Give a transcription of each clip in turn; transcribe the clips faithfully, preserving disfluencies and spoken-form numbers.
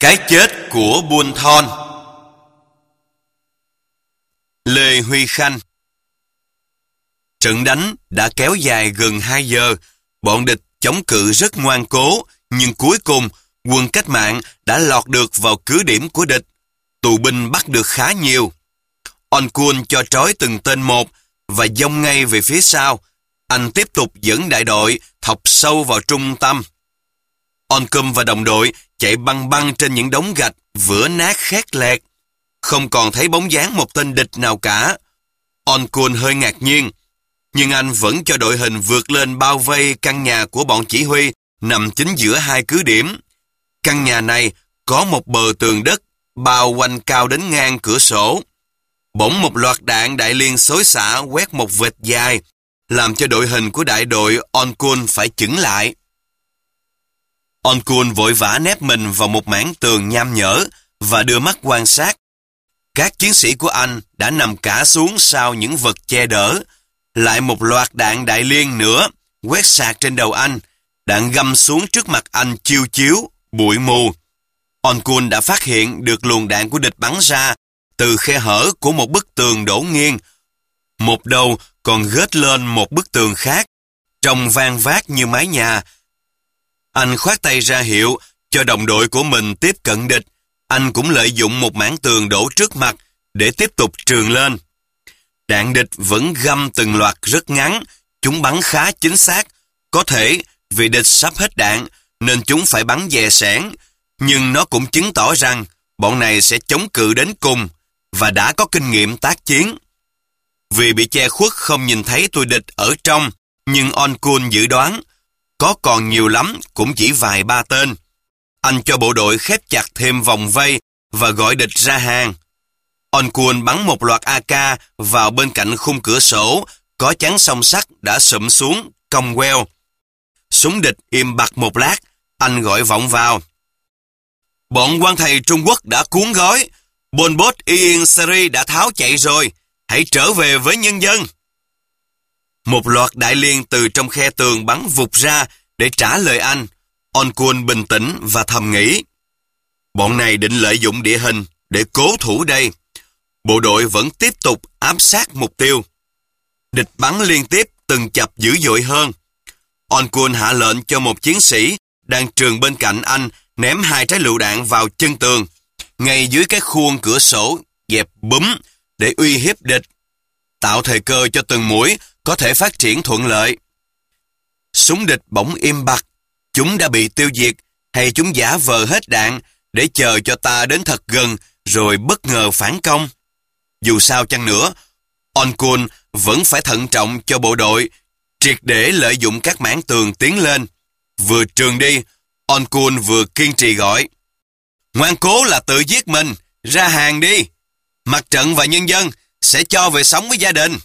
Cái chết của Buôn Thon. Lê Huy Khanh. Trận đánh đã kéo dài gần hai giờ, bọn địch chống cự rất ngoan cố, nhưng cuối cùng quân cách mạng đã lọt được vào cứ điểm của địch. Tù binh bắt được khá nhiều. On Kun cho trói từng tên một và dông ngay về phía sau. Anh tiếp tục dẫn đại đội thọc sâu vào trung tâm. On Cum và đồng đội chạy băng băng trên những đống gạch vữa nát khét lẹt. Không còn thấy bóng dáng một tên địch nào cả. On Kun hơi ngạc nhiên, nhưng anh vẫn cho đội hình vượt lên bao vây căn nhà của bọn chỉ huy nằm chính giữa hai cứ điểm. Căn nhà này có một bờ tường đất bao quanh cao đến ngang cửa sổ. Bỗng một loạt đạn đại liên xối xả quét một vệt dài, làm cho đội hình của đại đội On Kun phải chững lại. On Kun vội vã nép mình vào một mảng tường nham nhở và đưa mắt quan sát. Các chiến sĩ của anh đã nằm cả xuống sau những vật che đỡ. Lại một loạt đạn đại liên nữa quét sạt trên đầu anh. Đạn găm xuống trước mặt anh chiêu chiếu, bụi mù. On Kun đã phát hiện được luồng đạn của địch bắn ra từ khe hở của một bức tường đổ nghiêng. Một đầu còn gết lên một bức tường khác, trông vang vác như mái nhà. Anh khoát tay ra hiệu cho đồng đội của mình tiếp cận địch. Anh cũng lợi dụng một mảng tường đổ trước mặt để tiếp tục trườn lên. Đạn địch vẫn găm từng loạt rất ngắn, chúng bắn khá chính xác. Có thể vì địch sắp hết đạn nên chúng phải bắn dè sẻn, nhưng nó cũng chứng tỏ rằng bọn này sẽ chống cự đến cùng và đã có kinh nghiệm tác chiến. Vì bị che khuất không nhìn thấy tụi địch ở trong, nhưng On Kun dự đoán có còn nhiều lắm cũng chỉ vài ba tên. Anh cho bộ đội khép chặt thêm vòng vây và gọi địch ra hàng. On Kun bắn một loạt a ca vào bên cạnh khung cửa sổ có chắn song sắt đã sụm xuống, cong queo. Súng địch im bặt một lát, anh gọi vọng vào. Bọn quan thầy Trung Quốc đã cuốn gói, Pol Pot Ieng Sari đã tháo chạy rồi, hãy trở về với nhân dân. Một loạt đại liên từ trong khe tường bắn vụt ra để trả lời anh. On Kun bình tĩnh và thầm nghĩ, bọn này định lợi dụng địa hình để cố thủ đây. Bộ đội vẫn tiếp tục ám sát mục tiêu. Địch bắn liên tiếp từng chập dữ dội hơn. On Kun hạ lệnh cho một chiến sĩ đang trườn bên cạnh anh ném hai trái lựu đạn vào chân tường, ngay dưới cái khuôn cửa sổ dẹp búm để uy hiếp địch, tạo thời cơ cho từng mũi có thể phát triển thuận lợi. Súng địch bỗng im bặt. Chúng đã bị tiêu diệt hay chúng giả vờ hết đạn để chờ cho ta đến thật gần rồi bất ngờ phản công? Dù sao chăng nữa, On Kun vẫn phải thận trọng cho bộ đội, triệt để lợi dụng các mảng tường tiến lên. Vừa trườn đi, On Kun vừa kiên trì gọi, ngoan cố là tự giết mình, ra hàng đi. Mặt trận và nhân dân sẽ cho về sống với gia đình.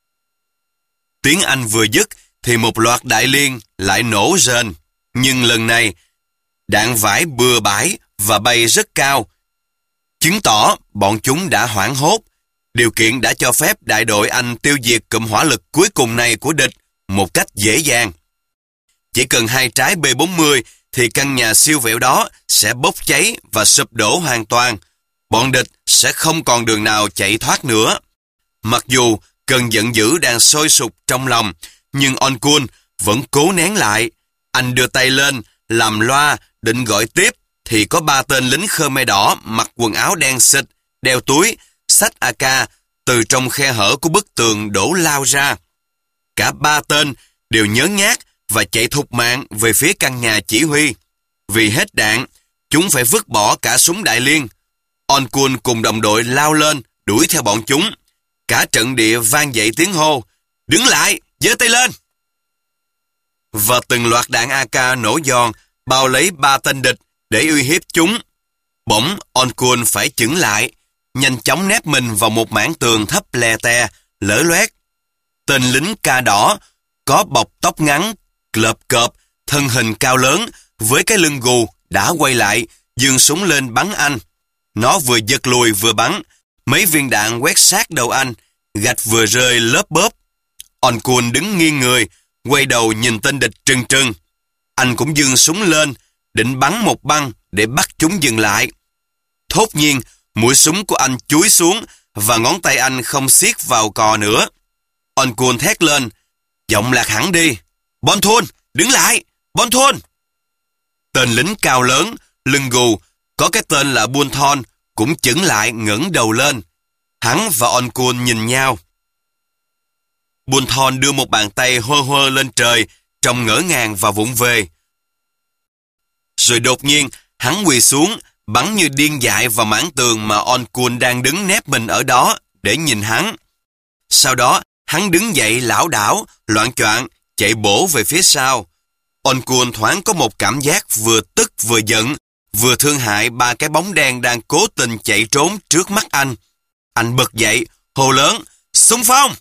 Tiếng anh vừa dứt thì một loạt đại liên lại nổ rền. Nhưng lần này, đạn vải bừa bãi và bay rất cao, chứng tỏ bọn chúng đã hoảng hốt. Điều kiện đã cho phép đại đội Anh tiêu diệt cụm hỏa lực cuối cùng này của địch một cách dễ dàng. Chỉ cần hai trái B bốn mươi thì căn nhà siêu vẹo đó sẽ bốc cháy và sụp đổ hoàn toàn. Bọn địch sẽ không còn đường nào chạy thoát nữa. Mặc dù cơn giận dữ đang sôi sục trong lòng, nhưng On Kun vẫn cố nén lại. Anh đưa tay lên, làm loa, định gọi tiếp, thì có ba tên lính Khmer đỏ mặc quần áo đen xịt, đeo túi, xách a ca, từ trong khe hở của bức tường đổ lao ra. Cả ba tên đều nhớ nhát và chạy thục mạng về phía căn nhà chỉ huy. Vì hết đạn, chúng phải vứt bỏ cả súng đại liên. On Kun cùng đồng đội lao lên, đuổi theo bọn chúng. Cả trận địa vang dậy tiếng hô, đứng lại, giơ tay lên. Và từng loạt đạn a ca nổ giòn bao lấy ba tên địch để uy hiếp chúng. Bỗng On Kun phải chững lại, nhanh chóng nép mình vào một mảng tường thấp lè tè, lở loét. Tên lính ca đỏ có bọc tóc ngắn, lợp cợp, thân hình cao lớn với cái lưng gù đã quay lại, giương súng lên bắn anh. Nó vừa giật lùi vừa bắn, mấy viên đạn quét sát đầu anh, gạch vừa rơi lớp bóp. On Kun đứng nghiêng người, quay đầu nhìn tên địch trừng trừng. Anh cũng giương súng lên, định bắn một băng để bắt chúng dừng lại. Thốt nhiên, mũi súng của anh chúi xuống và ngón tay anh không siết vào cò nữa. Ongun thét lên, giọng lạc hẳn đi. Bonthon, đứng lại! Bonthon! Tên lính cao lớn, lưng gù, có cái tên là Bonthon, cũng chững lại ngẩng đầu lên. Hắn và Ongun nhìn nhau. Bonthon đưa một bàn tay hơ hơ lên trời, trông ngỡ ngàng và vụng về. Rồi đột nhiên, hắn quỳ xuống, bắn như điên dại vào mảng tường mà Ongun đang đứng nép mình ở đó để nhìn hắn. Sau đó, hắn đứng dậy lảo đảo, loạng choạng, chạy bổ về phía sau. Ongun thoáng có một cảm giác vừa tức vừa giận, vừa thương hại ba cái bóng đen đang cố tình chạy trốn trước mắt anh. Anh bật dậy, hô lớn, xung phong!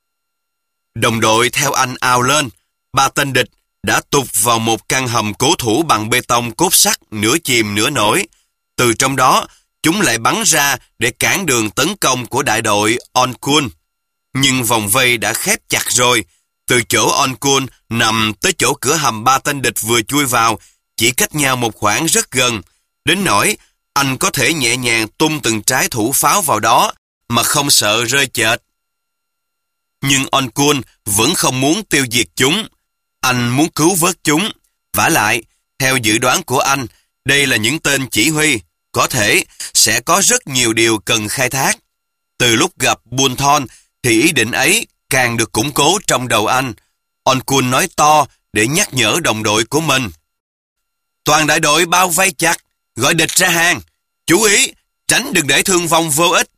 Đồng đội theo anh ào lên, ba tên địch đã tụt vào một căn hầm cố thủ bằng bê tông cốt sắt nửa chìm nửa nổi. Từ trong đó, chúng lại bắn ra để cản đường tấn công của đại đội Ongun. Nhưng vòng vây đã khép chặt rồi. Từ chỗ Ongun nằm tới chỗ cửa hầm ba tên địch vừa chui vào, chỉ cách nhau một khoảng rất gần, đến nỗi anh có thể nhẹ nhàng tung từng trái thủ pháo vào đó mà không sợ rơi chệch. Nhưng Ongun vẫn không muốn tiêu diệt chúng. Anh muốn cứu vớt chúng. Vả lại, theo dự đoán của anh, đây là những tên chỉ huy, có thể sẽ có rất nhiều điều cần khai thác. Từ lúc gặp Bonthon thì ý định ấy càng được củng cố trong đầu anh. Ongun nói to để nhắc nhở đồng đội của mình. Toàn đại đội bao vây chặt, gọi địch ra hàng. Chú ý, tránh đừng để thương vong vô ích.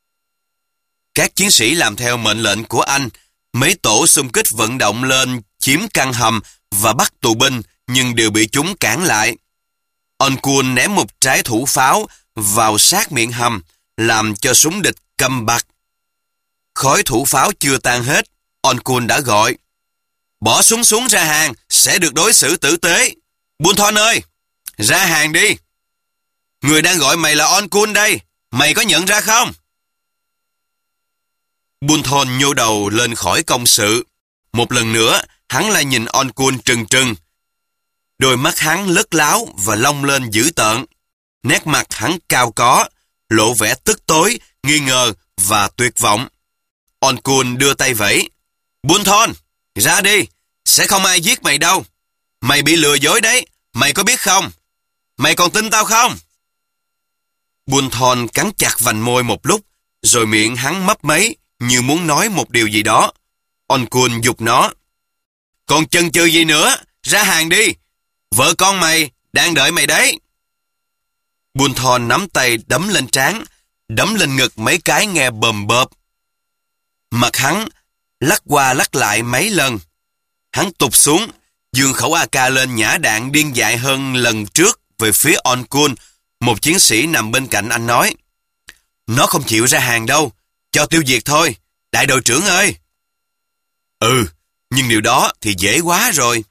Các chiến sĩ làm theo mệnh lệnh của anh. Mấy tổ xung kích vận động lên chiếm căn hầm và bắt tù binh, nhưng đều bị chúng cản lại. Ongun ném một trái thủ pháo vào sát miệng hầm, làm cho súng địch câm bặt. Khói thủ pháo chưa tan hết, Ongun đã gọi. Bỏ súng xuống ra hàng, sẽ được đối xử tử tế. Bonthon ơi, ra hàng đi. Người đang gọi mày là Ongun đây, mày có nhận ra không? Bonthon nhô đầu lên khỏi công sự. Một lần nữa, hắn lại nhìn Ongun trừng trừng. Đôi mắt hắn lất láo và long lên dữ tợn. Nét mặt hắn cao có, lộ vẻ tức tối, nghi ngờ và tuyệt vọng. Ongun đưa tay vẫy. Bonthon, ra đi, sẽ không ai giết mày đâu. Mày bị lừa dối đấy, mày có biết không? Mày còn tin tao không? Bonthon cắn chặt vành môi một lúc, rồi miệng hắn mấp máy như muốn nói một điều gì đó. Ongun giục nó. Còn chần chừ gì nữa, ra hàng đi. Vợ con mày đang đợi mày đấy. Bonthon nắm tay đấm lên trán, đấm lên ngực mấy cái nghe bầm bợp. Mặt hắn lắc qua lắc lại mấy lần. Hắn tụt xuống, giương khẩu a ca lên nhả đạn điên dại hơn lần trước về phía Ongun. Một chiến sĩ nằm bên cạnh anh nói. Nó không chịu ra hàng đâu, cho tiêu diệt thôi, đại đội trưởng ơi. Ừ, nhưng điều đó thì dễ quá rồi.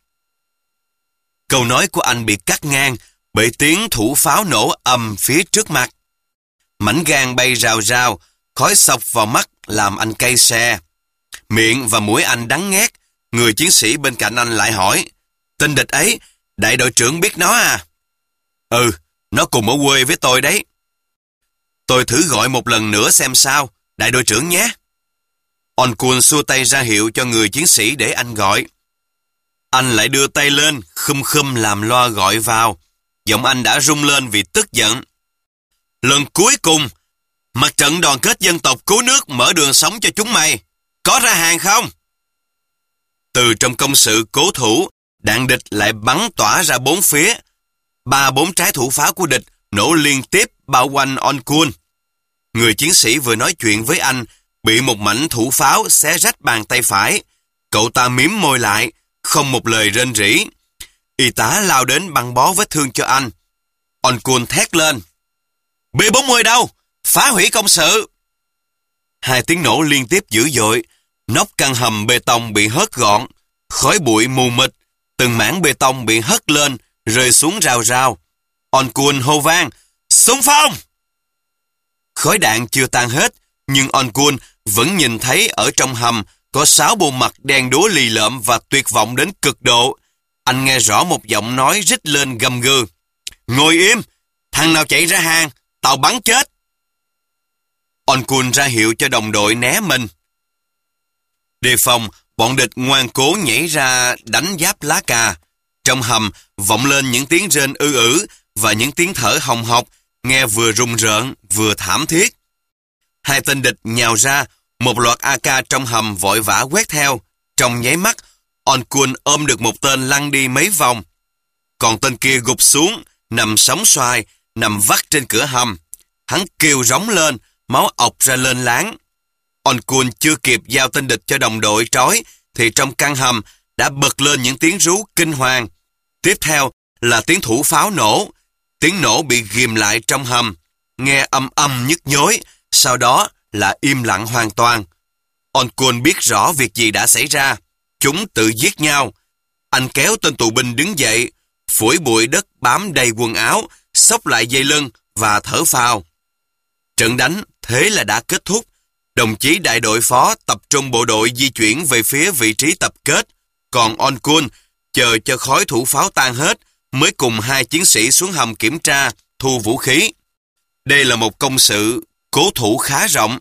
Câu nói của anh bị cắt ngang bởi tiếng thủ pháo nổ ầm phía trước mặt. Mảnh gan bay rào rào, khói xộc vào mắt làm anh cay xe. Miệng và mũi anh đắng ngét. Người chiến sĩ bên cạnh anh lại hỏi. Tên địch ấy, đại đội trưởng biết nó à? Ừ, nó cùng ở quê với tôi đấy. Tôi thử gọi một lần nữa xem sao, đại đội trưởng nhé. Ongun xua tay ra hiệu cho người chiến sĩ để anh gọi. Anh lại đưa tay lên, khum khum làm loa gọi vào. Giọng anh đã rung lên vì tức giận. Lần cuối cùng, mặt trận đoàn kết dân tộc cứu nước mở đường sống cho chúng mày. Có ra hàng không? Từ trong công sự cố thủ, đạn địch lại bắn tỏa ra bốn phía. Ba bốn trái thủ pháo của địch nổ liên tiếp bao quanh Ongun. Người chiến sĩ vừa nói chuyện với anh, bị một mảnh thủ pháo xé rách bàn tay phải. Cậu ta mím môi lại, không một lời rên rỉ. Y tá lao đến băng bó vết thương cho anh. Ongun thét lên. B bốn mươi đâu? Phá hủy công sự! Hai tiếng nổ liên tiếp dữ dội. Nóc căn hầm bê tông bị hớt gọn. Khói bụi mù mịt. Từng mảng bê tông bị hất lên, rơi xuống rào rào. Ongun hô vang. Xung phong! Khói đạn chưa tan hết, nhưng Ongun vẫn nhìn thấy ở trong hầm có sáu bộ mặt đen đúa lì lợm và tuyệt vọng đến cực độ. anh nghe rõ một giọng nói rít lên gầm gừ. Ngồi im! Thằng nào chạy ra hàng, tao bắn chết! On Kun ra hiệu cho đồng đội né mình. Đề phòng, bọn địch ngoan cố nhảy ra đánh giáp lá cà. Trong hầm vọng lên những tiếng rên ư ử và những tiếng thở hồng hộc, nghe vừa rùng rợn vừa thảm thiết. Hai tên địch nhào ra, một loạt a ca trong hầm vội vã quét theo. Trong nháy mắt, On Kun ôm được một tên lăn đi mấy vòng. Còn tên kia gục xuống, nằm sóng xoài, nằm vắt trên cửa hầm. Hắn kêu rống lên, máu ọc ra lên láng. On Kun chưa kịp giao tên địch cho đồng đội trói, thì trong căn hầm đã bật lên những tiếng rú kinh hoàng. Tiếp theo là tiếng thủ pháo nổ. Tiếng nổ bị ghim lại trong hầm, nghe âm âm nhức nhối, sau đó là im lặng hoàn toàn. On Kun biết rõ việc gì đã xảy ra. Chúng tự giết nhau. Anh kéo tên tù binh đứng dậy, phủi bụi đất bám đầy quần áo, xốc lại dây lưng và thở phào. Trận đánh thế là đã kết thúc. Đồng chí đại đội phó tập trung bộ đội di chuyển về phía vị trí tập kết. Còn On Kun chờ cho khói thủ pháo tan hết mới cùng hai chiến sĩ xuống hầm kiểm tra, thu vũ khí. Đây là một công sự cố thủ khá rộng.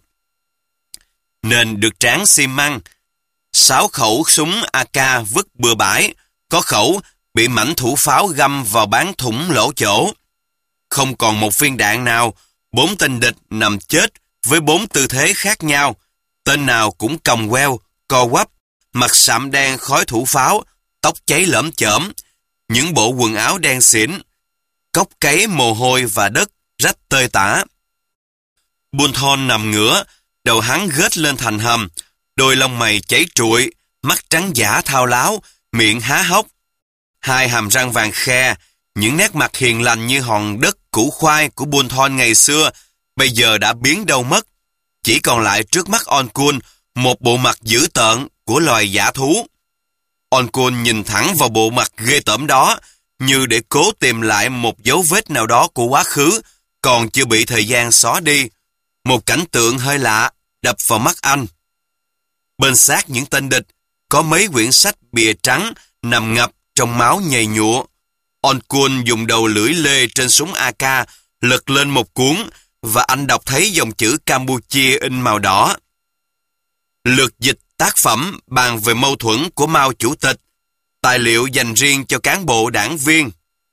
Nền được tráng xi măng. Sáu khẩu súng a ca vứt bừa bãi, có khẩu bị mảnh thủ pháo găm vào bán thủng lỗ chỗ. Không còn một viên đạn nào, bốn tên địch nằm chết với bốn tư thế khác nhau. Tên nào cũng còng queo, co quắp, mặt sạm đen khói thủ pháo, tóc cháy lởm chởm, những bộ quần áo đen xỉn, cốc cấy mồ hôi và đất rách tơi tả. Bunthon nằm ngửa, đầu hắn gết lên thành hầm, đôi lông mày cháy trụi, mắt trắng dã thao láo, miệng há hốc. Hai hàm răng vàng khe, những nét mặt hiền lành như hòn đất củ khoai của Bunthon ngày xưa, bây giờ đã biến đâu mất. Chỉ còn lại trước mắt On Kun một bộ mặt dữ tợn của loài dã thú. On Kun nhìn thẳng vào bộ mặt ghê tởm đó, như để cố tìm lại một dấu vết nào đó của quá khứ, còn chưa bị thời gian xóa đi. Một cảnh tượng hơi lạ đập vào mắt anh. Bên xác những tên địch có mấy quyển sách bìa trắng nằm ngập trong máu nhầy nhụa. On Kun dùng đầu lưỡi lê trên súng a ca lật lên một cuốn và anh đọc thấy dòng chữ Campuchia in màu đỏ. Lược dịch tác phẩm bàn về mâu thuẫn của Mao Chủ tịch, tài liệu dành riêng cho cán bộ đảng viên.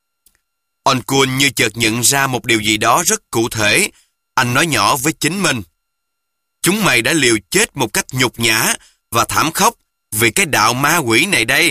On Kun như chợt nhận ra một điều gì đó rất cụ thể. Anh nói nhỏ với chính mình. Chúng mày đã liều chết một cách nhục nhã và thảm khốc vì cái đạo ma quỷ này đây.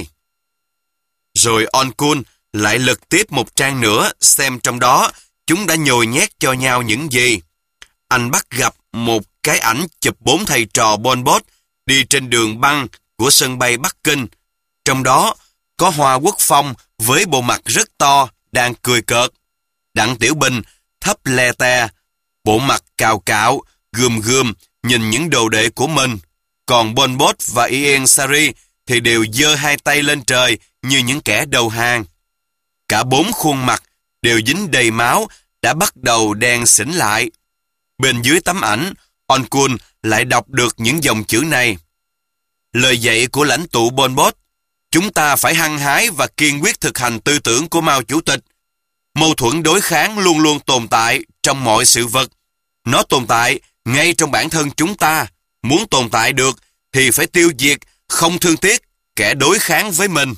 Rồi On Kun lại lật tiếp một trang nữa xem trong đó chúng đã nhồi nhét cho nhau những gì. Anh bắt gặp một cái ảnh chụp bốn thầy trò Pol Pot đi trên đường băng của sân bay Bắc Kinh. Trong đó có Hoa Quốc Phong với bộ mặt rất to đang cười cợt. Đặng Tiểu Bình thấp le te, bộ mặt cào cạo, gườm gườm nhìn những đồ đệ của mình. Còn Pol Pot và Ieng Sari thì đều giơ hai tay lên trời như những kẻ đầu hàng. Cả bốn khuôn mặt đều dính đầy máu, đã bắt đầu đen xỉn lại. Bên dưới tấm ảnh, On Kun lại đọc được những dòng chữ này. Lời dạy của lãnh tụ Pol Pot: chúng ta phải hăng hái và kiên quyết thực hành tư tưởng của Mao Chủ tịch. Mâu thuẫn đối kháng luôn luôn tồn tại trong mọi sự vật. Nó tồn tại ngay trong bản thân chúng ta. Muốn tồn tại được thì phải tiêu diệt, không thương tiếc kẻ đối kháng với mình.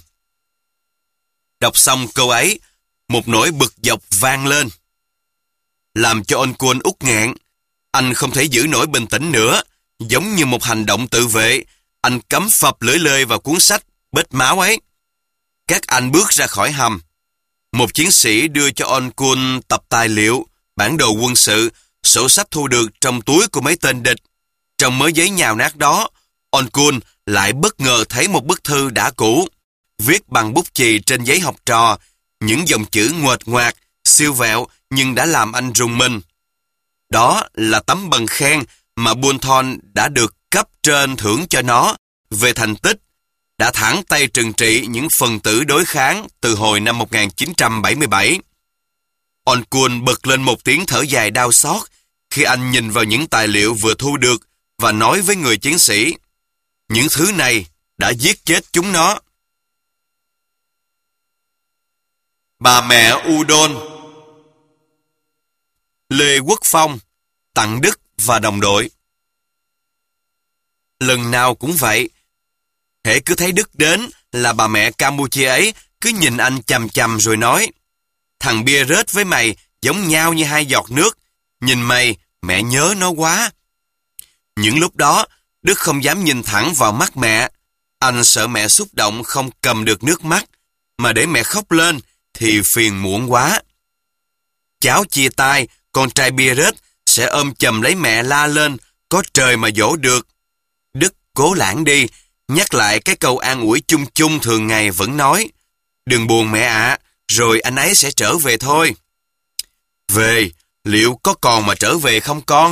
Đọc xong câu ấy, một nỗi bực dọc vang lên, làm cho On Kun út nghẹn. Anh không thể giữ nổi bình tĩnh nữa. Giống như một hành động tự vệ, anh cắm phập lưỡi lơi vào cuốn sách bết máu ấy. Các anh bước ra khỏi hầm. Một chiến sĩ đưa cho On Kun tập tài liệu, bản đồ quân sự, sổ sách thu được trong túi của mấy tên địch. Trong mớ giấy nhào nát đó, On Kun lại bất ngờ thấy một bức thư đã cũ, viết bằng bút chì trên giấy học trò, những dòng chữ nguệch ngoạc, siêu vẹo nhưng đã làm anh rùng mình. Đó là tấm bằng khen mà Bunthon đã được cấp trên thưởng cho nó về thành tích, đã thẳng tay trừng trị những phần tử đối kháng từ hồi năm một nghìn chín trăm bảy mươi bảy. On Kun bật lên một tiếng thở dài đau xót khi anh nhìn vào những tài liệu vừa thu được và nói với người chiến sĩ: những thứ này đã giết chết chúng nó. Bà mẹ Udon. Lê Quốc Phong, Tặng Đức và đồng đội. Lần nào cũng vậy. Hễ cứ thấy Đức đến là bà mẹ Campuchia ấy cứ nhìn anh chằm chằm rồi nói: thằng bia rết với mày giống nhau như hai giọt nước. Nhìn mày, mẹ nhớ nó quá. Những lúc đó, Đức không dám nhìn thẳng vào mắt mẹ. Anh sợ mẹ xúc động không cầm được nước mắt, mà để mẹ khóc lên thì phiền muộn quá. Cháu chia tay, con trai bia rết sẽ ôm chầm lấy mẹ la lên: có trời mà dỗ được. Đức cố lãng đi, nhắc lại cái câu an ủi chung chung thường ngày vẫn nói: đừng buồn mẹ ạ, à, rồi anh ấy sẽ trở về thôi. Về, liệu có còn mà trở về không con?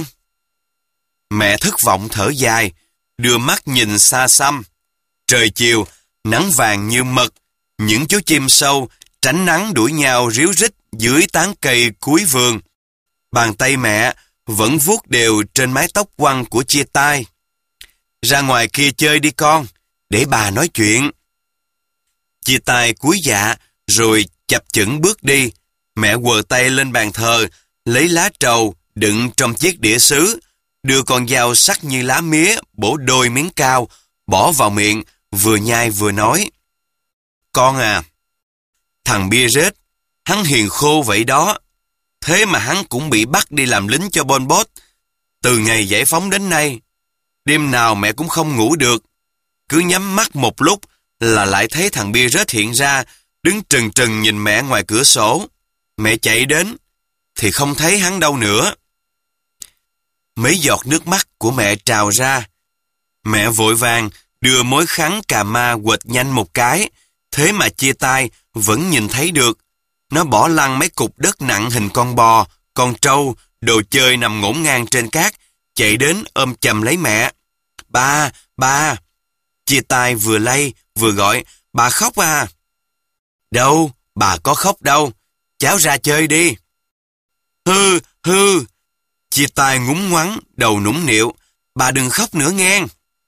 Mẹ thất vọng thở dài, đưa mắt nhìn xa xăm. Trời chiều, nắng vàng như mật, những chú chim sâu tránh nắng đuổi nhau ríu rít dưới tán cây cuối vườn. Bàn tay mẹ vẫn vuốt đều trên mái tóc quăn của chia tay. Ra ngoài kia chơi đi con, để bà nói chuyện. Chia tay cúi dạ, rồi chập chững bước đi. Mẹ quờ tay lên bàn thờ, lấy lá trầu đựng trong chiếc đĩa sứ, đưa con dao sắc như lá mía bổ đôi miếng cao, bỏ vào miệng, vừa nhai vừa nói: con à, thằng bia rết, hắn hiền khô vậy đó. Thế mà hắn cũng bị bắt đi làm lính cho Pol Pot. Từ ngày giải phóng đến nay, đêm nào mẹ cũng không ngủ được. Cứ nhắm mắt một lúc là lại thấy thằng bia rết hiện ra, đứng trừng trừng nhìn mẹ ngoài cửa sổ. Mẹ chạy đến, thì không thấy hắn đâu nữa. Mấy giọt nước mắt của mẹ trào ra. Mẹ vội vàng đưa mối khăn cà ma quệt nhanh một cái, thế mà chia tay vẫn nhìn thấy được. Nó bỏ lăn mấy cục đất nặng hình con bò, con trâu, đồ chơi nằm ngổn ngang trên cát, chạy đến ôm chầm lấy mẹ. Ba, ba. Chia tay vừa lay vừa gọi: bà khóc à? Đâu, bà có khóc đâu. Cháu ra chơi đi. Hư, hư. Chia tay ngúng ngoắng, đầu nũng nịu: bà đừng khóc nữa nghe.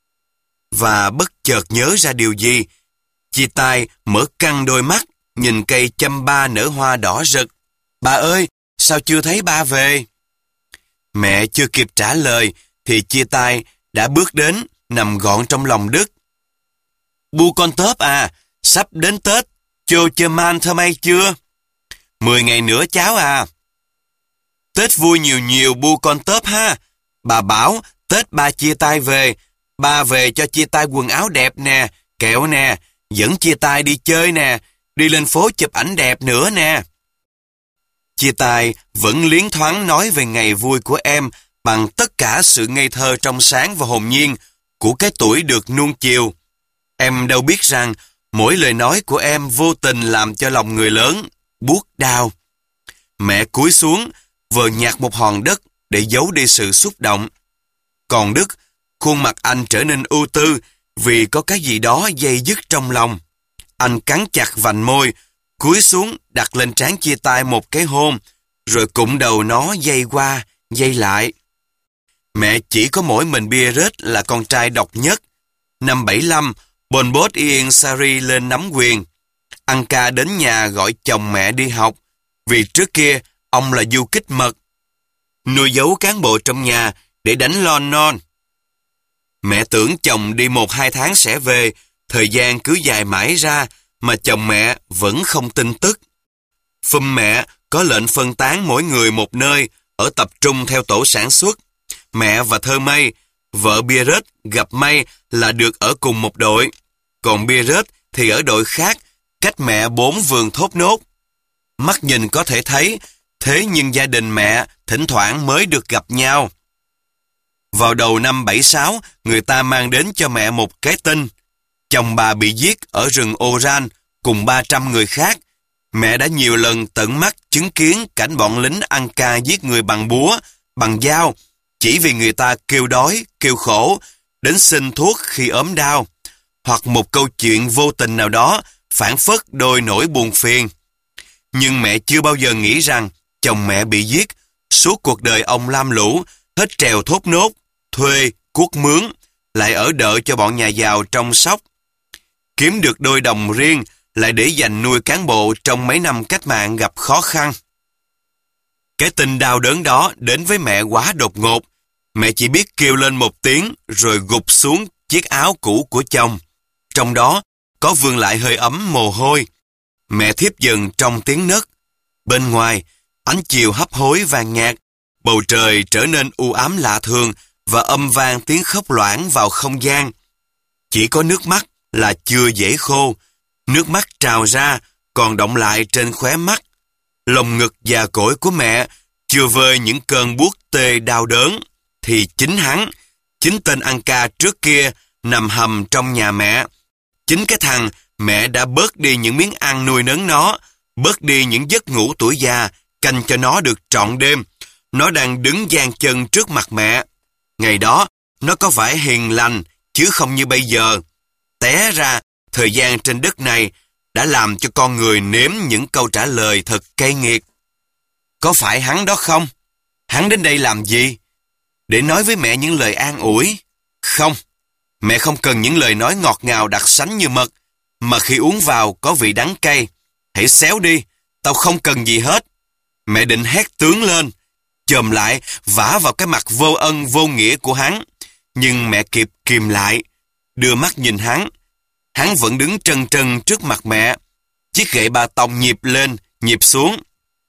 Và bất chợt nhớ ra điều gì, chia tay mở căng đôi mắt, nhìn cây chăm ba nở hoa đỏ rực. Bà ơi, sao chưa thấy ba về? Mẹ chưa kịp trả lời, thì chia tay đã bước đến, nằm gọn trong lòng Đức. Bu con tớp à, sắp đến Tết, chô chơ man thơ may chưa? Mười ngày nữa cháu à. Tết vui nhiều nhiều bu con tớp ha. Bà bảo Tết ba chia tay về, ba về cho chia tay quần áo đẹp nè, kẹo nè, dẫn chia tay đi chơi nè, đi lên phố chụp ảnh đẹp nữa nè. Chia tay vẫn liến thoáng nói về ngày vui của em bằng tất cả sự ngây thơ trong sáng và hồn nhiên của cái tuổi được nuông chiều. Em đâu biết rằng mỗi lời nói của em vô tình làm cho lòng người lớn buốt đau. Mẹ cúi xuống, vờ nhặt một hòn đất để giấu đi sự xúc động. Còn Đức, khuôn mặt anh trở nên ưu tư vì có cái gì đó dây dứt trong lòng. Anh cắn chặt vành môi, cúi xuống đặt lên trán chia tay một cái hôn, rồi cụm đầu nó dây qua, dây lại. Mẹ chỉ có mỗi mình bia rết là con trai độc nhất. Năm bảy lăm, Pol Pot Ieng Sari lên nắm quyền. Anka đến nhà gọi chồng mẹ đi học, vì trước kia ông là du kích mật, nuôi giấu cán bộ trong nhà để đánh lon non. Mẹ tưởng chồng đi một hai tháng sẽ về, thời gian cứ dài mãi ra mà chồng mẹ vẫn không tin tức. Phum mẹ có lệnh phân tán mỗi người một nơi, ở tập trung theo tổ sản xuất. Mẹ và Thơ Mây, vợ bia rết, gặp may là được ở cùng một đội. Còn bia rết thì ở đội khác, cách mẹ bốn vườn thốt nốt. Mắt nhìn có thể thấy, thế nhưng gia đình mẹ thỉnh thoảng mới được gặp nhau. Vào đầu năm bảy sáu, người ta mang đến cho mẹ một cái tin. Chồng bà bị giết ở rừng Oran cùng ba trăm người khác. Mẹ đã nhiều lần tận mắt chứng kiến cảnh bọn lính Anka giết người bằng búa, bằng dao, chỉ vì người ta kêu đói, kêu khổ, đến xin thuốc khi ốm đau, hoặc một câu chuyện vô tình nào đó phảng phất đôi nỗi buồn phiền. Nhưng mẹ chưa bao giờ nghĩ rằng chồng mẹ bị giết, suốt cuộc đời ông lam lũ, hết trèo thốt nốt, thuê, cuốc mướn, lại ở đợi cho bọn nhà giàu trong sóc. Kiếm được đôi đồng riêng lại để dành nuôi cán bộ trong mấy năm cách mạng gặp khó khăn. Cái tin đau đớn đó đến với mẹ quá đột ngột. Mẹ chỉ biết kêu lên một tiếng rồi gục xuống chiếc áo cũ của chồng. Trong đó có vương lại hơi ấm mồ hôi. Mẹ thiếp dần trong tiếng nấc. Bên ngoài, ánh chiều hấp hối vàng nhạt, bầu trời trở nên u ám lạ thường và âm vang tiếng khóc loãng vào không gian. Chỉ có nước mắt là chưa dễ khô. Nước mắt trào ra còn đọng lại trên khóe mắt. Lồng ngực già cỗi của mẹ chưa vơi những cơn buốt tê đau đớn, thì chính hắn, chính tên ăn ca trước kia nằm hầm trong nhà mẹ. Chính cái thằng mẹ đã bớt đi những miếng ăn nuôi nấng nó, bớt đi những giấc ngủ tuổi già, canh cho nó được trọn đêm. Nó đang đứng dang chân trước mặt mẹ. Ngày đó, nó có vẻ hiền lành, chứ không như bây giờ. Té ra, thời gian trên đất này đã làm cho con người nếm những câu trả lời thật cay nghiệt. Có phải hắn đó không? Hắn đến đây làm gì? Để nói với mẹ những lời an ủi? Không, mẹ không cần những lời nói ngọt ngào đặc sánh như mật, mà khi uống vào có vị đắng cay. Hãy xéo đi, tao không cần gì hết. Mẹ định hét tướng lên, chồm lại vả vào cái mặt vô ân vô nghĩa của hắn. Nhưng mẹ kịp kìm lại, đưa mắt nhìn hắn. Hắn vẫn đứng trân trân trước mặt mẹ. Chiếc gậy ba tông nhịp lên, nhịp xuống.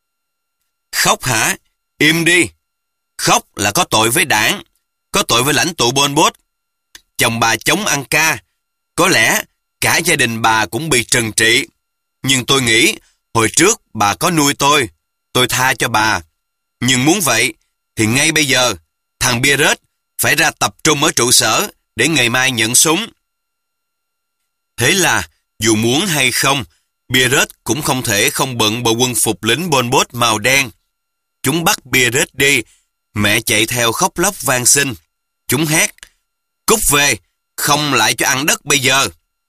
Khóc hả? Im đi. Khóc là có tội với đảng, có tội với lãnh tụ Pol Pot. Chồng bà chống ăn ca. Có lẽ cả gia đình bà cũng bị trừng trị. Nhưng tôi nghĩ hồi trước bà có nuôi tôi, tôi tha cho bà. Nhưng muốn vậy thì ngay bây giờ thằng Pierrot phải ra tập trung ở trụ sở để ngày mai nhận súng. Thế là dù muốn hay không, Pierrot cũng không thể không bận bộ quân phục lính Pol Pot màu đen. Chúng bắt Pierrot đi. Mẹ chạy theo khóc lóc van xin. Chúng hét: cút về, không lại cho ăn đất bây giờ.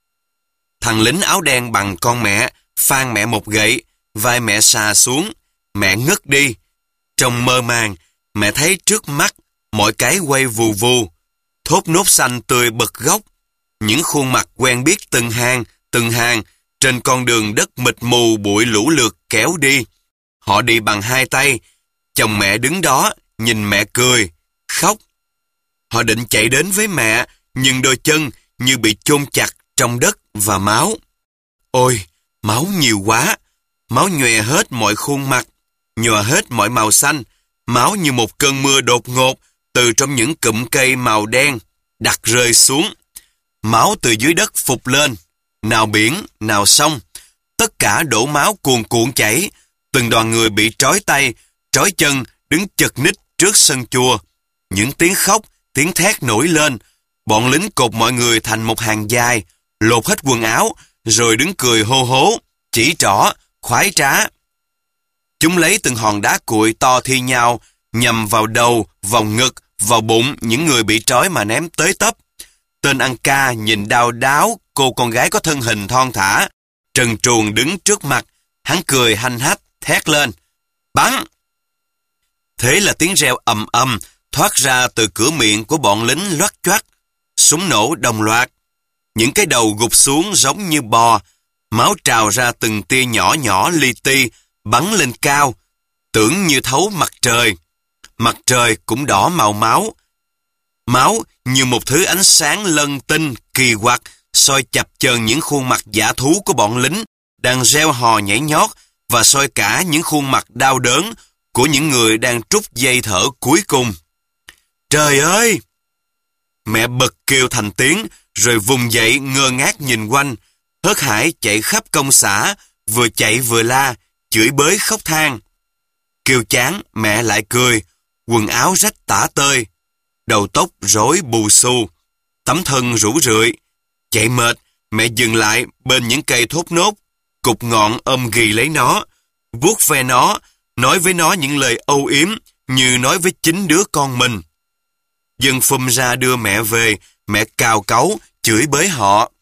Thằng lính áo đen bằng con mẹ phang mẹ một gậy, vai mẹ xà xuống, mẹ ngất đi. Trong mơ màng, mẹ thấy trước mắt mọi cái quay vù vù, thốt nốt xanh tươi bật gốc, những khuôn mặt quen biết từng hàng, từng hàng trên con đường đất mịt mù bụi lũ lượt kéo đi. Họ đi bằng hai tay. Chồng mẹ đứng đó nhìn mẹ cười, khóc. Họ định chạy đến với mẹ, nhưng đôi chân như bị chôn chặt trong đất và máu. Ôi, máu nhiều quá. Máu nhòe hết mọi khuôn mặt, nhòa hết mọi màu xanh. Máu như một cơn mưa đột ngột từ trong những cụm cây màu đen đặt rơi xuống. Máu từ dưới đất phụt lên, nào biển, nào sông. Tất cả đổ máu cuồn cuộn chảy. Từng đoàn người bị trói tay, trói chân đứng chật ních trước sân chùa. Những tiếng khóc, tiếng thét nổi lên. Bọn lính cột mọi người thành một hàng dài, lột hết quần áo, rồi đứng cười hô hố, chỉ trỏ, khoái trá. Chúng lấy từng hòn đá cuội to thi nhau, nhằm vào đầu, vào ngực, vào bụng những người bị trói mà ném tới tấp. Tên ăn ca nhìn đau đáo cô con gái có thân hình thon thả, trần truồng đứng trước mặt. Hắn cười hanh hách, thét lên: bắn! Thế là tiếng reo ầm ầm thoát ra từ cửa miệng của bọn lính loắt choắt. Súng nổ đồng loạt. Những cái đầu gục xuống giống như bò. Máu trào ra từng tia nhỏ nhỏ li ti, bắn lên cao, tưởng như thấu mặt trời. Mặt trời cũng đỏ màu máu. Máu như một thứ ánh sáng lân tinh, kỳ quặc, soi chập chờn những khuôn mặt dã thú của bọn lính đang reo hò nhảy nhót, và soi cả những khuôn mặt đau đớn của những người đang trút dây thở cuối cùng. Trời ơi! Mẹ bật kêu thành tiếng, rồi vùng dậy ngơ ngác nhìn quanh, hớt hải chạy khắp công xã, vừa chạy vừa la, chửi bới khóc than. Kêu chán, mẹ lại cười, quần áo rách tả tơi, đầu tóc rối bù xù, tấm thân rũ rượi. Chạy mệt, mẹ dừng lại bên những cây thốt nốt, cục ngọn ôm ghì lấy nó, vuốt ve nó, nói với nó những lời âu yếm như nói với chính đứa con mình. Dân phum ra đưa mẹ về, mẹ cào cấu, chửi bới họ.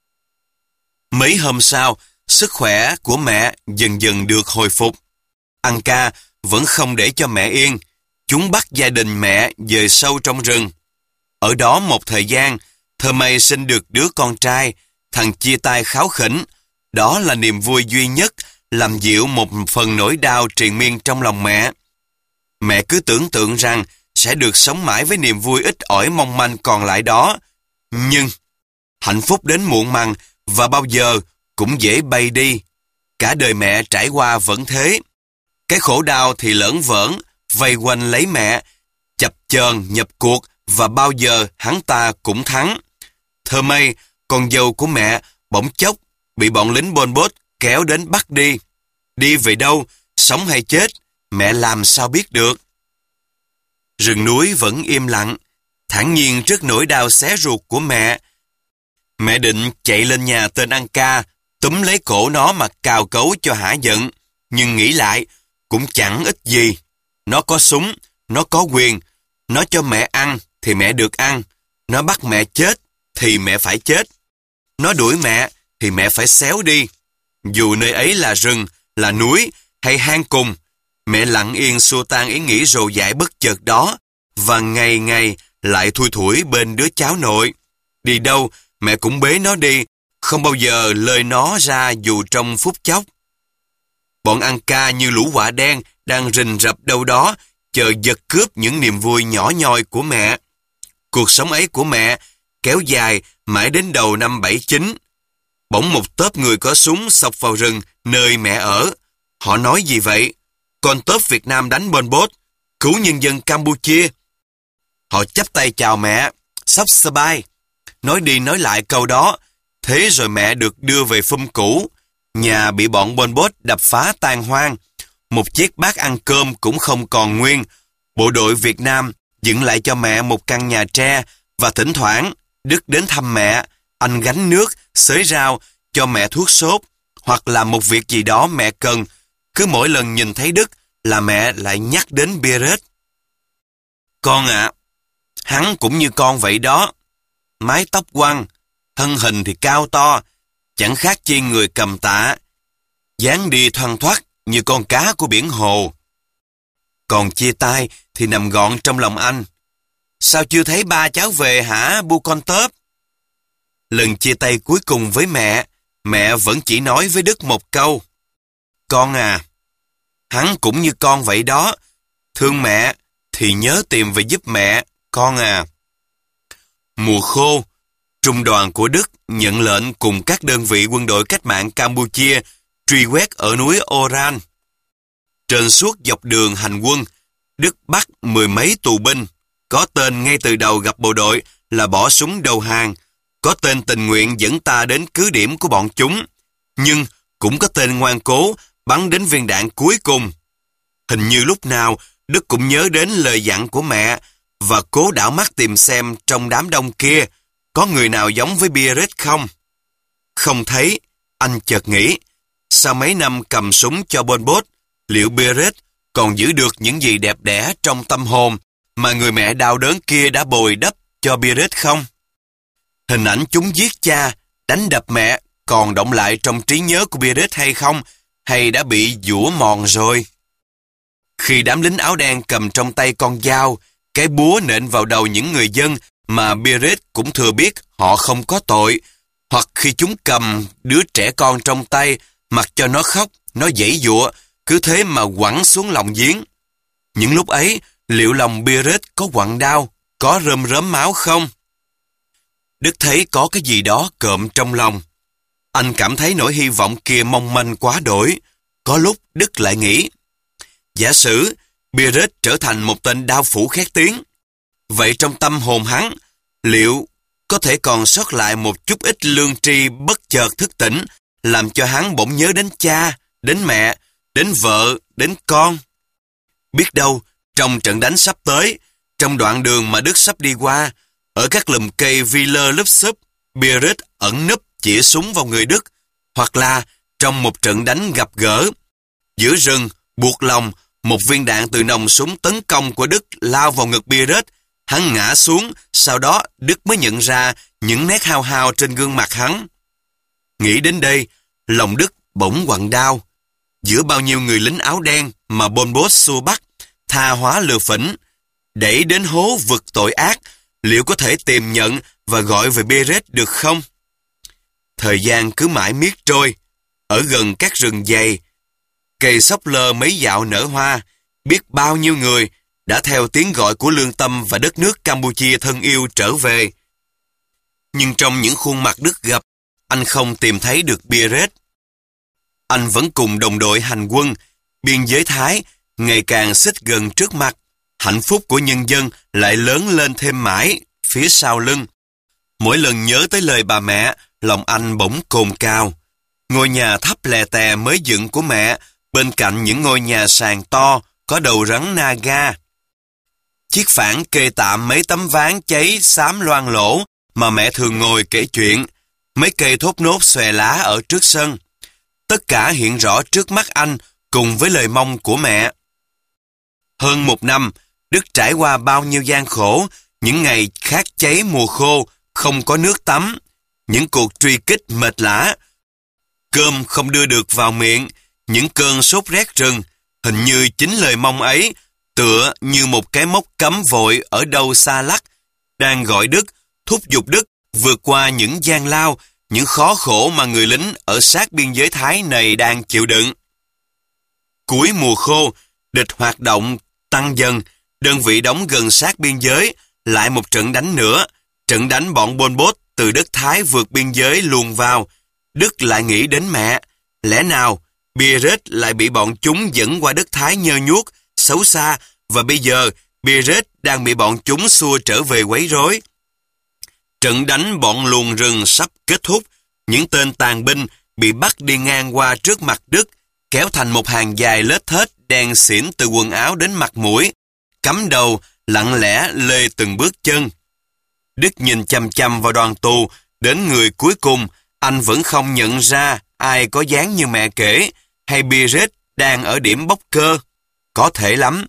Mấy hôm sau, sức khỏe của mẹ dần dần được hồi phục. Ăn ca vẫn không để cho mẹ yên. Chúng bắt gia đình mẹ về sâu trong rừng. Ở đó một thời gian, Thơ Mây sinh được đứa con trai. Thằng chia tay kháu khỉnh. Đó là niềm vui duy nhất làm dịu một phần nỗi đau triền miên trong lòng mẹ. Mẹ cứ tưởng tượng rằng sẽ được sống mãi với niềm vui ít ỏi mong manh còn lại đó. Nhưng hạnh phúc đến muộn màng và bao giờ cũng dễ bay đi. Cả đời mẹ trải qua vẫn thế. Cái khổ đau thì lởn vởn, vây quanh lấy mẹ, chập chờn nhập cuộc và bao giờ hắn ta cũng thắng. Thơ May, con dâu của mẹ, bỗng chốc bị bọn lính Pol Pot kéo đến bắt đi. Đi về đâu, sống hay chết, mẹ làm sao biết được. Rừng núi vẫn im lặng, thản nhiên trước nỗi đau xé ruột của mẹ. Mẹ định chạy lên nhà tên ăn ca, túm lấy cổ nó mà cào cấu cho hả giận, nhưng nghĩ lại cũng chẳng ích gì. Nó có súng, nó có quyền, nó cho mẹ ăn thì mẹ được ăn, nó bắt mẹ chết thì mẹ phải chết, nó đuổi mẹ thì mẹ phải xéo đi. Dù nơi ấy là rừng, là núi hay hang cùng, mẹ lặng yên xua tan ý nghĩ rồ dại bất chợt đó và ngày ngày lại thui thủi bên đứa cháu nội. Đi đâu mẹ cũng bế nó đi, không bao giờ lơi nó ra dù trong phút chốc. Bọn ăn ca như lũ quạ đen đang rình rập đâu đó, chờ giật cướp những niềm vui nhỏ nhoi của mẹ. Cuộc sống ấy của mẹ kéo dài mãi đến đầu năm bảy chín. Bỗng một tốp người có súng xộc vào rừng nơi mẹ ở. Họ nói gì vậy? Con tốp Việt Nam đánh Pol Pot, cứu nhân dân Campuchia. Họ chắp tay chào mẹ, sắp sbai. Nói đi nói lại câu đó, thế rồi mẹ được đưa về Phum cũ. Nhà bị bọn Pol Pot đập phá tan hoang. Một chiếc bát ăn cơm cũng không còn nguyên. Bộ đội Việt Nam dựng lại cho mẹ một căn nhà tre và thỉnh thoảng Đức đến thăm mẹ, anh gánh nước, xới rau, cho mẹ thuốc sốt hoặc làm một việc gì đó mẹ cần. Cứ mỗi lần nhìn thấy Đức là mẹ lại nhắc đến Pierrette. Con ạ, à, hắn cũng như con vậy đó. Mái tóc quăn, thân hình thì cao to, chẳng khác chi người cầm tạ. Dáng đi thoăn thoắt như con cá của biển hồ. Còn chia tay thì nằm gọn trong lòng anh. Sao chưa thấy ba cháu về hả, bu con tớp? Lần chia tay cuối cùng với mẹ, mẹ vẫn chỉ nói với Đức một câu. Con à, hắn cũng như con vậy đó. Thương mẹ thì nhớ tìm về giúp mẹ, con à. Mùa khô, trung đoàn của Đức nhận lệnh cùng các đơn vị quân đội cách mạng Campuchia truy quét ở núi Oran. Trên suốt dọc đường hành quân, Đức bắt mười mấy tù binh. Có tên ngay từ đầu gặp bộ đội là bỏ súng đầu hàng. Có tên tình nguyện dẫn ta đến cứ điểm của bọn chúng. Nhưng cũng có tên ngoan cố bắn đến viên đạn cuối cùng. Hình như lúc nào Đức cũng nhớ đến lời dặn của mẹ và cố đảo mắt tìm xem trong đám đông kia có người nào giống với Pierrette không. Không thấy, anh chợt nghĩ, sau mấy năm cầm súng cho Pol Pot, liệu Pierrette còn giữ được những gì đẹp đẽ trong tâm hồn mà người mẹ đau đớn kia đã bồi đắp cho Pierrette không? Hình ảnh chúng giết cha, đánh đập mẹ còn động lại trong trí nhớ của Pierrette hay không, hay đã bị dũa mòn rồi? Khi đám lính áo đen cầm trong tay con dao, cái búa nện vào đầu những người dân mà Pierrette cũng thừa biết họ không có tội, hoặc khi chúng cầm đứa trẻ con trong tay, mặc cho nó khóc, nó giãy giụa, cứ thế mà quẳng xuống lòng giếng. Những lúc ấy, liệu lòng Pierrette có quặn đau, có rơm rớm máu không? Đức thấy có cái gì đó cộm trong lòng. Anh cảm thấy nỗi hy vọng kia mong manh quá đổi. Có lúc Đức lại nghĩ, giả sử Pierrette trở thành một tên đao phủ khét tiếng, vậy trong tâm hồn hắn, liệu có thể còn sót lại một chút ít lương tri bất chợt thức tỉnh, làm cho hắn bỗng nhớ đến cha, đến mẹ, đến vợ, đến con? Biết đâu, trong trận đánh sắp tới, trong đoạn đường mà Đức sắp đi qua, ở các lùm cây vi lơ lúp xúp, Pierrette ẩn núp chĩa súng vào người Đức, hoặc là trong một trận đánh gặp gỡ. Giữa rừng, buộc lòng, một viên đạn từ nòng súng tấn công của Đức lao vào ngực Pierrette, hắn ngã xuống, sau đó Đức mới nhận ra những nét hao hao trên gương mặt hắn. Nghĩ đến đây, lòng Đức bỗng quặn đau. Giữa bao nhiêu người lính áo đen mà Pol Pot xua bắt, tha hóa lừa phỉnh, đẩy đến hố vực tội ác, liệu có thể tìm nhận và gọi về Pierrette được không? Thời gian cứ mãi miết trôi. ở gần các rừng dày. Cây sóc lơ mấy dạo nở hoa, biết bao nhiêu người đã theo tiếng gọi của lương tâm và đất nước Campuchia thân yêu trở về. Nhưng trong những khuôn mặt đứt gập, anh không tìm thấy được Pierrette. Anh vẫn cùng đồng đội hành quân, biên giới Thái ngày càng xích gần trước mặt. Hạnh phúc của nhân dân lại lớn lên thêm mãi phía sau lưng. Mỗi lần nhớ tới lời bà mẹ, lòng anh bỗng cồn cào. Ngôi nhà thấp lè tè mới dựng của mẹ, bên cạnh những ngôi nhà sàn to, có đầu rắn naga. Chiếc phản kê tạm mấy tấm ván cháy xám loang lỗ mà mẹ thường ngồi kể chuyện. Mấy cây thốt nốt xòe lá ở trước sân. Tất cả hiện rõ trước mắt anh cùng với lời mong của mẹ. Hơn một năm, Đức trải qua bao nhiêu gian khổ, những ngày khát cháy mùa khô, không có nước tắm, những cuộc truy kích mệt lả, cơm không đưa được vào miệng, những cơn sốt rét rừng. Hình như chính lời mong ấy, tựa như một cái móc cấm vội ở đâu xa lắc, đang gọi Đức, thúc giục Đức vượt qua những gian lao, những khó khổ mà người lính ở sát biên giới Thái này đang chịu đựng. Cuối mùa khô, địch hoạt động tăng dần, đơn vị đóng gần sát biên giới, lại một trận đánh nữa, trận đánh bọn Pol Pot từ đất Thái vượt biên giới luồn vào. Đức lại nghĩ đến mẹ, lẽ nào Pierrette lại bị bọn chúng dẫn qua đất Thái nhơ nhuốc, xấu xa, và bây giờ Pierrette đang bị bọn chúng xua trở về quấy rối. Trận đánh bọn luồn rừng sắp kết thúc, những tên tàn binh bị bắt đi ngang qua trước mặt Đức, kéo thành một hàng dài lết thết đen xỉn từ quần áo đến mặt mũi, cắm đầu lặng lẽ lê từng bước chân. Đức nhìn chằm chằm vào đoàn tù, đến người cuối cùng, anh vẫn không nhận ra ai có dáng như mẹ kể, hay Pierrette đang ở điểm bốc cơ. Có thể lắm.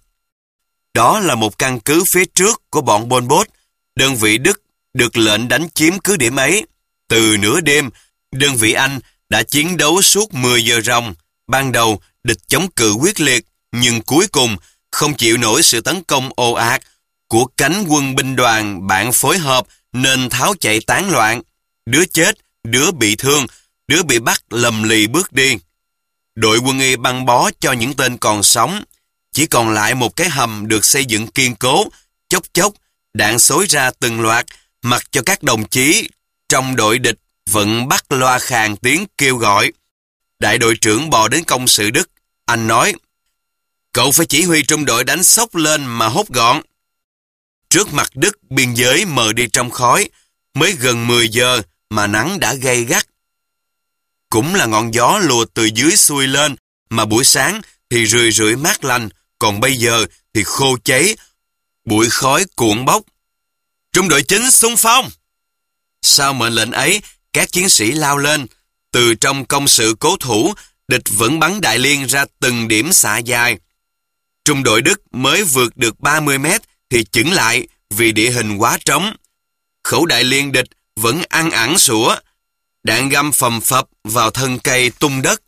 Đó là một căn cứ phía trước của bọn Pol Pot. Đơn vị Đức được lệnh đánh chiếm cứ điểm ấy. Từ nửa đêm, đơn vị Anh đã chiến đấu suốt mười giờ ròng. Ban đầu, địch chống cự quyết liệt, nhưng cuối cùng không chịu nổi sự tấn công ồ ạt của cánh quân binh đoàn bạn phối hợp nên tháo chạy tán loạn. Đứa chết, đứa bị thương, đứa bị bắt lầm lì bước đi. Đội quân y băng bó cho những tên còn sống. Chỉ còn lại một cái hầm được xây dựng kiên cố, chốc chốc, đạn xối ra từng loạt, mặc cho các đồng chí trong đội địch vẫn bắt loa khàn tiếng kêu gọi. Đại đội trưởng bò đến công sự Đức. Anh nói, cậu phải chỉ huy trung đội đánh xốc lên mà hốt gọn. Trước mặt Đức, biên giới mờ đi trong khói, mới gần mười giờ mà nắng đã gay gắt. Cũng là ngọn gió lùa từ dưới xuôi lên, mà buổi sáng thì rười rượi mát lành, còn bây giờ thì khô cháy, bụi khói cuộn bốc. Trung đội chính xung phong! Sau mệnh lệnh ấy, các chiến sĩ lao lên. Từ trong công sự cố thủ, địch vẫn bắn đại liên ra từng điểm xạ dài. Trung đội Đức mới vượt được ba mươi mét thì chững lại vì địa hình quá trống. Khẩu đại liên địch vẫn ăn ẳng sủa, đạn găm phầm phập vào thân cây tung đất.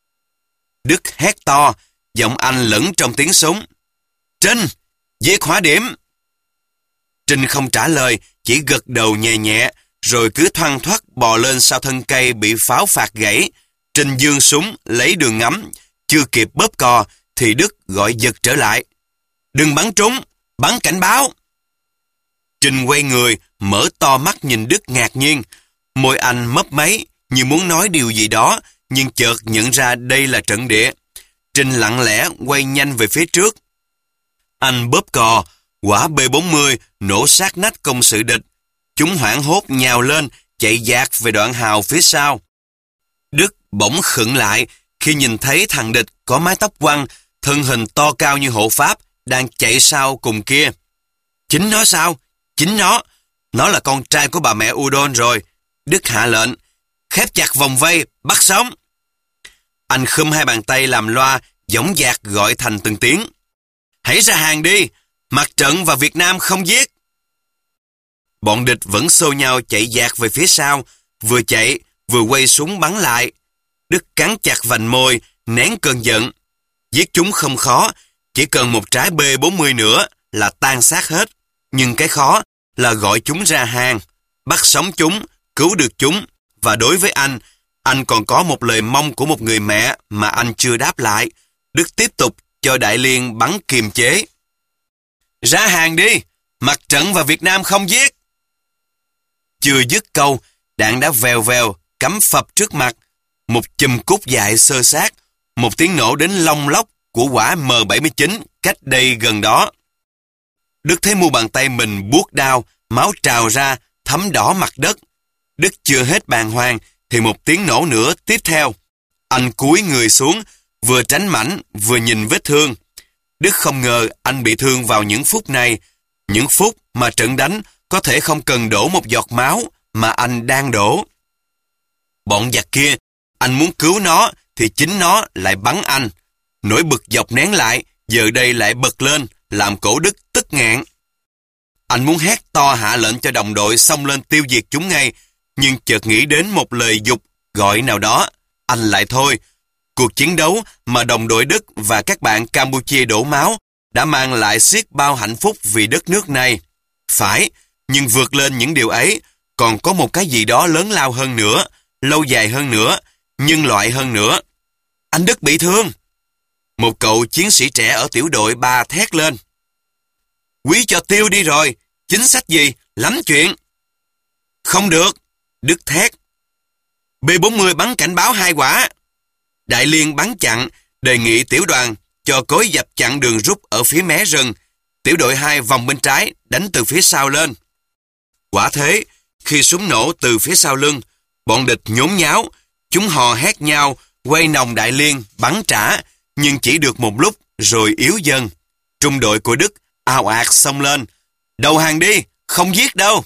Đức hét to, giọng anh lẫn trong tiếng súng. Trinh, diệt hỏa điểm! Trinh không trả lời, chỉ gật đầu nhẹ nhẹ, rồi cứ thoăn thoắt bò lên sau thân cây bị pháo phạt gãy. Trinh giương súng, lấy đường ngắm, chưa kịp bóp cò, thì Đức gọi giật trở lại. Đừng bắn trúng, bắn cảnh báo! Trinh quay người, mở to mắt nhìn Đức ngạc nhiên. Môi anh mấp máy, như muốn nói điều gì đó, nhưng chợt nhận ra đây là trận địa. Trinh lặng lẽ quay nhanh về phía trước. Anh bóp cò, quả B bốn mươi nổ sát nách công sự địch. Chúng hoảng hốt nhào lên, chạy dạt về đoạn hào phía sau. Đức bỗng khựng lại khi nhìn thấy thằng địch có mái tóc quăn, thân hình to cao như hộ pháp, đang chạy sau cùng kia. Chính nó sao? Chính nó. Nó là con trai của bà mẹ Udon rồi. Đức hạ lệnh, khép chặt vòng vây, bắt sống. Anh khum hai bàn tay làm loa, dõng dạc gọi thành từng tiếng. Hãy ra hàng đi, mặt trận và Việt Nam không giết. Bọn địch vẫn xô nhau chạy dạt về phía sau, vừa chạy vừa quay súng bắn lại. Đức cắn chặt vành môi, nén cơn giận. Giết chúng không khó, chỉ cần một trái B bốn mươi nữa là tan xác hết. Nhưng cái khó là gọi chúng ra hàng, bắt sống chúng, cứu được chúng. Và đối với anh, anh còn có một lời mong của một người mẹ mà anh chưa đáp lại. Đức tiếp tục cho Đại Liên bắn kiềm chế. Ra hàng đi, mặt trận và Việt Nam không giết. Chưa dứt câu, đạn đã vèo vèo, cắm phập trước mặt. Một chùm cúc dại xơ xác, một tiếng nổ đến long lóc của quả M bảy mươi chín cách đây gần đó. Đức thấy mu bàn tay mình buốt đau, máu trào ra, thấm đỏ mặt đất. Đức chưa hết bàng hoàng, thì một tiếng nổ nữa tiếp theo. Anh cúi người xuống, vừa tránh mảnh, vừa nhìn vết thương. Đức không ngờ anh bị thương vào những phút này, những phút mà trận đánh có thể không cần đổ một giọt máu mà anh đang đổ. Bọn giặc kia, anh muốn cứu nó thì chính nó lại bắn anh. Nỗi bực dọc nén lại, giờ đây lại bật lên, làm cổ Đức tức nghẹn. Anh muốn hét to hạ lệnh cho đồng đội xông lên tiêu diệt chúng ngay, nhưng chợt nghĩ đến một lời dục gọi nào đó, anh lại thôi. Cuộc chiến đấu mà đồng đội Đức và các bạn Campuchia đổ máu đã mang lại xiết bao hạnh phúc vì đất nước này. Phải, nhưng vượt lên những điều ấy, còn có một cái gì đó lớn lao hơn nữa, lâu dài hơn nữa, nhân loại hơn nữa. Anh Đức bị thương. Một cậu chiến sĩ trẻ ở tiểu đội ba thét lên. Quý cho tiêu đi rồi, chính sách gì, lắm chuyện. Không được, Đức thét. B bốn mươi bắn cảnh báo hai quả. Đại Liên bắn chặn, đề nghị tiểu đoàn cho cối dập chặn đường rút ở phía mé rừng. Tiểu đội hai vòng bên trái, đánh từ phía sau lên. Quả thế, khi súng nổ từ phía sau lưng, bọn địch nhốn nháo, chúng hò hét nhau, quay nòng Đại Liên, bắn trả, nhưng chỉ được một lúc rồi yếu dần. Trung đội của Đức ào ạt xông lên. Đầu hàng đi, không giết đâu.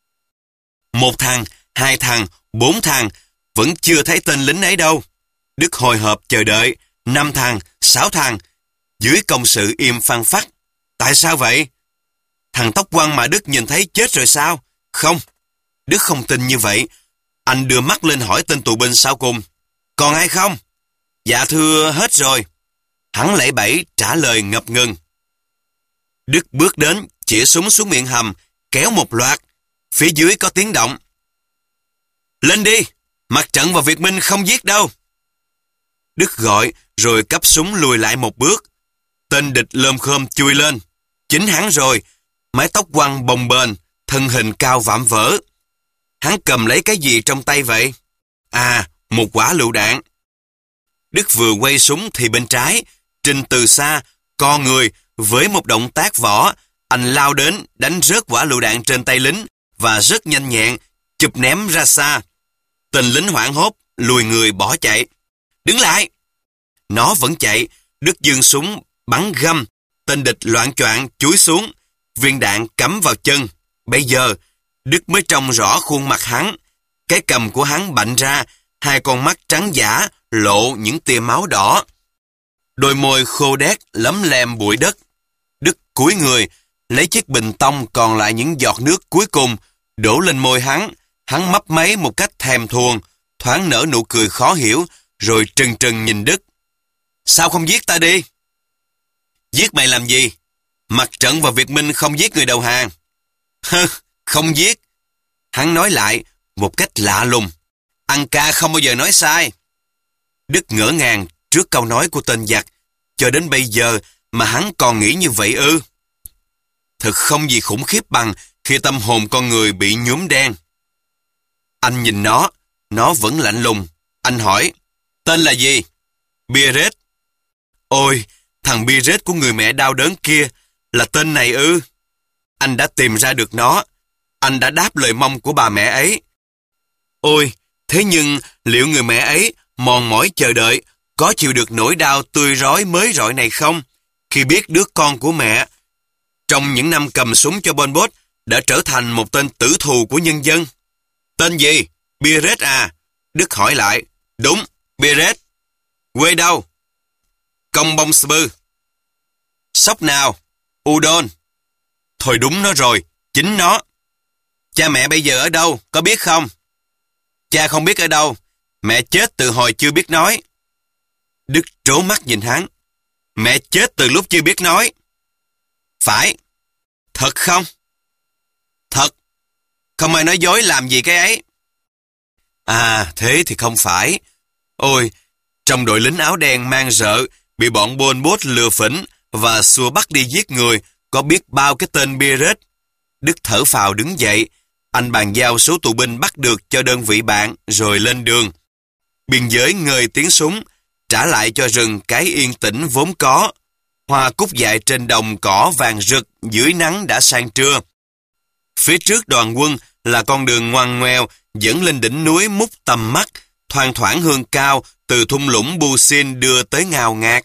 Một thằng, hai thằng, bốn thằng, vẫn chưa thấy tên lính ấy đâu. Đức hồi hộp chờ đợi, năm thằng, sáu thằng. Dưới công sự im phăng phắc. Tại sao vậy? Thằng tóc quăn mà Đức nhìn thấy chết rồi sao? Không, Đức không tin như vậy. Anh đưa mắt lên hỏi tên tù binh sau cùng. Còn ai không? Dạ thưa, hết rồi. Hắn lễ bẩy trả lời ngập ngừng. Đức bước đến, chĩa súng xuống miệng hầm, kéo một loạt. Phía dưới có tiếng động. Lên đi, mặt trận và Việt Minh không giết đâu. Đức gọi, rồi cắp súng lùi lại một bước. Tên địch lơm khơm chui lên. Chính hắn rồi, mái tóc quăn bồng bềnh, thân hình cao vạm vỡ. Hắn cầm lấy cái gì trong tay vậy? À, một quả lựu đạn. Đức vừa quay súng thì bên trái, Trình từ xa, co người, với một động tác võ, anh lao đến đánh rớt quả lựu đạn trên tay lính và rất nhanh nhẹn, chụp ném ra xa. Tên lính hoảng hốt, lùi người bỏ chạy. Đứng lại! Nó vẫn chạy, Đức giương súng, bắn găm. Tên địch loạng choạng chúi xuống, viên đạn cắm vào chân. Bây giờ, Đức mới trông rõ khuôn mặt hắn. Cái cằm của hắn bạnh ra, hai con mắt trắng dã, lộ những tia máu đỏ. Đôi môi khô đét, lấm lem bụi đất. Đức cúi người, lấy chiếc bình tông còn lại những giọt nước cuối cùng, đổ lên môi hắn. Hắn mấp máy một cách thèm thuồng, thoáng nở nụ cười khó hiểu, rồi trừng trừng nhìn Đức. Sao không giết ta đi? Giết mày làm gì? Mặt trận và Việt Minh không giết người đầu hàng. Hơ, không giết. Hắn nói lại một cách lạ lùng. Ăn ca không bao giờ nói sai. Đức ngỡ ngàng trước câu nói của tên giặc. Cho đến bây giờ mà hắn còn nghĩ như vậy ư? Thật không gì khủng khiếp bằng khi tâm hồn con người bị nhuốm đen. Anh nhìn nó, nó vẫn lạnh lùng. Anh hỏi, tên là gì? Biret. Ôi, thằng Biret của người mẹ đau đớn kia là tên này ư? Anh đã tìm ra được nó. Anh đã đáp lời mong của bà mẹ ấy. Ôi, thế nhưng liệu người mẹ ấy mòn mỏi chờ đợi có chịu được nỗi đau tươi rói mới rọi này không? Khi biết đứa con của mẹ trong những năm cầm súng cho Pol Pot đã trở thành một tên tử thù của nhân dân. Tên gì? Biret à? Đức hỏi lại. Đúng, Biret. Quê đâu? Công Bông Sbư. Sóc nào? Udon. Thôi đúng nó rồi, chính nó. Cha mẹ bây giờ ở đâu, có biết không? Cha không biết ở đâu, mẹ chết từ hồi chưa biết nói. Đức trố mắt nhìn hắn. Mẹ chết từ lúc chưa biết nói. Phải. Thật không? Thật. Không ai nói dối làm gì cái ấy. À, thế thì không phải. Ôi, trong đội lính áo đen mang rợ, bị bọn Pol Pot lừa phỉnh và xua bắt đi giết người, có biết bao cái tên bia rết. Đức thở phào đứng dậy. Anh bàn giao số tù binh bắt được cho đơn vị bạn rồi lên đường. Biên giới ngơi tiếng súng, trả lại cho rừng cái yên tĩnh vốn có. Hoa cúc dại trên đồng cỏ vàng rực dưới nắng đã sang trưa. Phía trước đoàn quân là con đường ngoằn ngoèo dẫn lên đỉnh núi mút tầm mắt, thoang thoảng hương cao từ thung lũng Busin đưa tới ngào ngạt.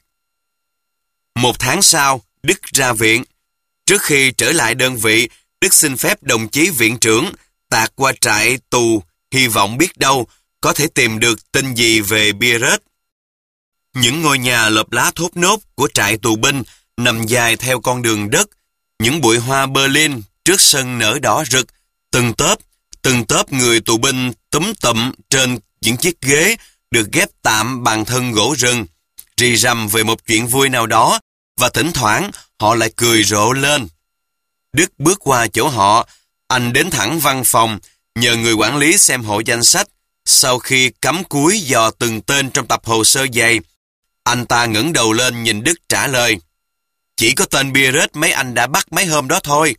Một tháng sau, Đức ra viện. Trước khi trở lại đơn vị, Đức xin phép đồng chí viện trưởng tạt qua trại tù, hy vọng biết đâu có thể tìm được tin gì về bia rết. Những ngôi nhà lợp lá thốt nốt của trại tù binh nằm dài theo con đường đất. Những bụi hoa Berlin trước sân nở đỏ rực, từng tớp, từng tớp người tù binh túm tụm trên những chiếc ghế được ghép tạm bằng thân gỗ rừng, rì rầm về một chuyện vui nào đó, và thỉnh thoảng họ lại cười rộ lên. Đức bước qua chỗ họ, anh đến thẳng văn phòng, nhờ người quản lý xem hộ danh sách. Sau khi cắm cúi dò từng tên trong tập hồ sơ dày, anh ta ngẩng đầu lên nhìn Đức trả lời: Chỉ có tên bia rết mấy anh đã bắt mấy hôm đó thôi.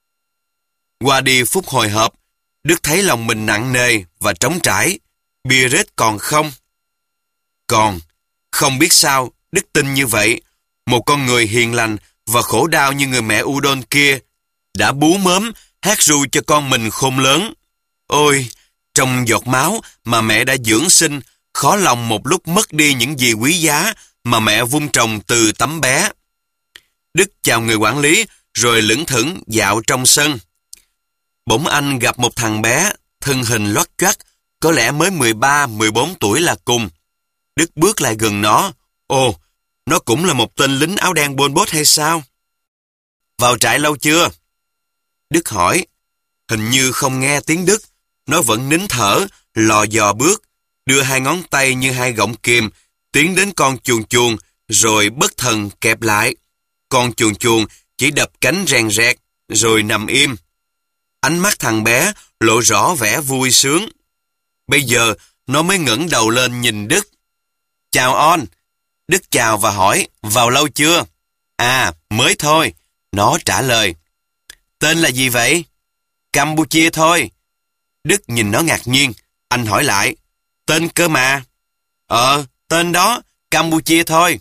Qua đi phút hồi hộp, Đức thấy lòng mình nặng nề và trống trải. Bia rết còn không? Còn. Không biết sao, Đức tin như vậy. Một con người hiền lành và khổ đau như người mẹ Udon kia đã bú mớm, hát ru cho con mình khôn lớn. Ôi, trong giọt máu mà mẹ đã dưỡng sinh, khó lòng một lúc mất đi những gì quý giá mà mẹ vun trồng từ tấm bé. Đức chào người quản lý rồi lững thững dạo trong sân. Bỗng anh gặp một thằng bé, thân hình loắt choắt, có lẽ mới mười ba mười bốn tuổi là cùng. Đức bước lại gần nó. Ồ, nó cũng là một tên lính áo đen Pol Pot hay sao? Vào trại lâu chưa? Đức hỏi. Hình như không nghe tiếng Đức. Nó vẫn nín thở, lò dò bước, đưa hai ngón tay như hai gọng kìm, tiến đến con chuồn chuồn, rồi bất thần kẹp lại. Con chuồn chuồn chỉ đập cánh rèn rẹt, rồi nằm im. Ánh mắt thằng bé lộ rõ vẻ vui sướng. Bây giờ nó mới ngẩng đầu lên nhìn Đức. Chào On. Đức chào và hỏi, vào lâu chưa? À, mới thôi. Nó trả lời. Tên là gì vậy? Campuchia thôi. Đức nhìn nó ngạc nhiên. Anh hỏi lại, tên cơ mà? Ờ, tên đó, Campuchia thôi.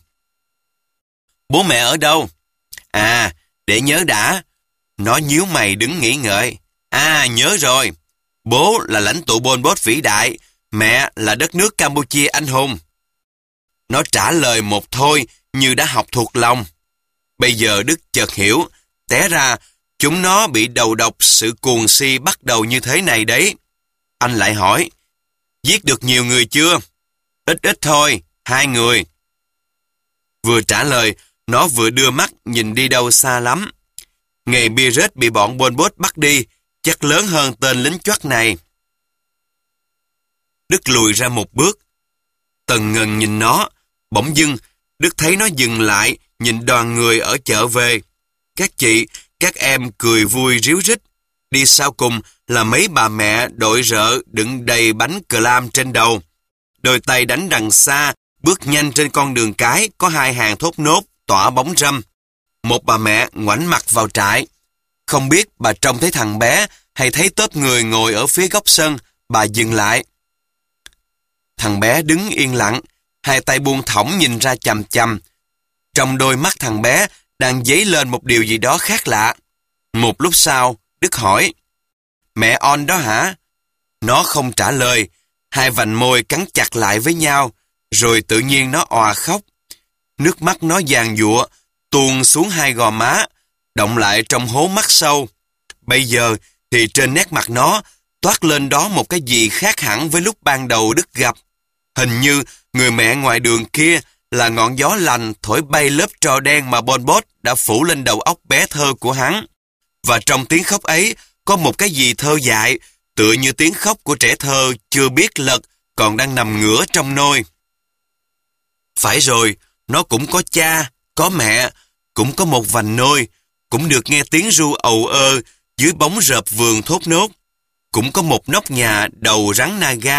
Bố mẹ ở đâu? À, để nhớ đã. Nó nhíu mày đứng nghĩ ngợi. À, nhớ rồi. Bố là lãnh tụ Pol Pot vĩ đại, mẹ là đất nước Campuchia anh hùng. Nó trả lời một thôi như đã học thuộc lòng. Bây giờ Đức chợt hiểu, té ra chúng nó bị đầu độc sự cuồng si bắt đầu như thế này đấy. Anh lại hỏi, giết được nhiều người chưa? Ít ít thôi, hai người. Vừa trả lời, nó vừa đưa mắt nhìn đi đâu xa lắm. Ngày bia rết bị bọn Pol Pot bắt đi, chắc lớn hơn tên lính choắt này. Đức lùi ra một bước. Tần ngần nhìn nó, bỗng dưng, Đức thấy nó dừng lại, nhìn đoàn người ở chợ về. Các chị, các em cười vui ríu rít. Đi sau cùng là mấy bà mẹ đội rợ đựng đầy bánh clam trên đầu. Đôi tay đánh đằng xa, bước nhanh trên con đường cái, có hai hàng thốt nốt, tỏa bóng râm. Một bà mẹ ngoảnh mặt vào trại. Không biết bà trông thấy thằng bé hay thấy tớp người ngồi ở phía góc sân, bà dừng lại. Thằng bé đứng yên lặng, hai tay buông thõng nhìn ra chằm chằm. Trong đôi mắt thằng bé đang dấy lên một điều gì đó khác lạ. Một lúc sau, Đức hỏi, mẹ On đó hả? Nó không trả lời, hai vành môi cắn chặt lại với nhau, rồi tự nhiên nó òa khóc. Nước mắt nó giàn giụa, tuôn xuống hai gò má, động lại trong hố mắt sâu. Bây giờ thì trên nét mặt nó toát lên đó một cái gì khác hẳn với lúc ban đầu Đức gặp. Hình như người mẹ ngoài đường kia là ngọn gió lành thổi bay lớp tro đen mà Pol Pot đã phủ lên đầu óc bé thơ của hắn. Và trong tiếng khóc ấy có một cái gì thơ dại, tựa như tiếng khóc của trẻ thơ chưa biết lật, còn đang nằm ngửa trong nôi. Phải rồi, nó cũng có cha, có mẹ, cũng có một vành nôi, cũng được nghe tiếng ru ầu ơ dưới bóng rợp vườn thốt nốt. Cũng có một nóc nhà đầu rắn naga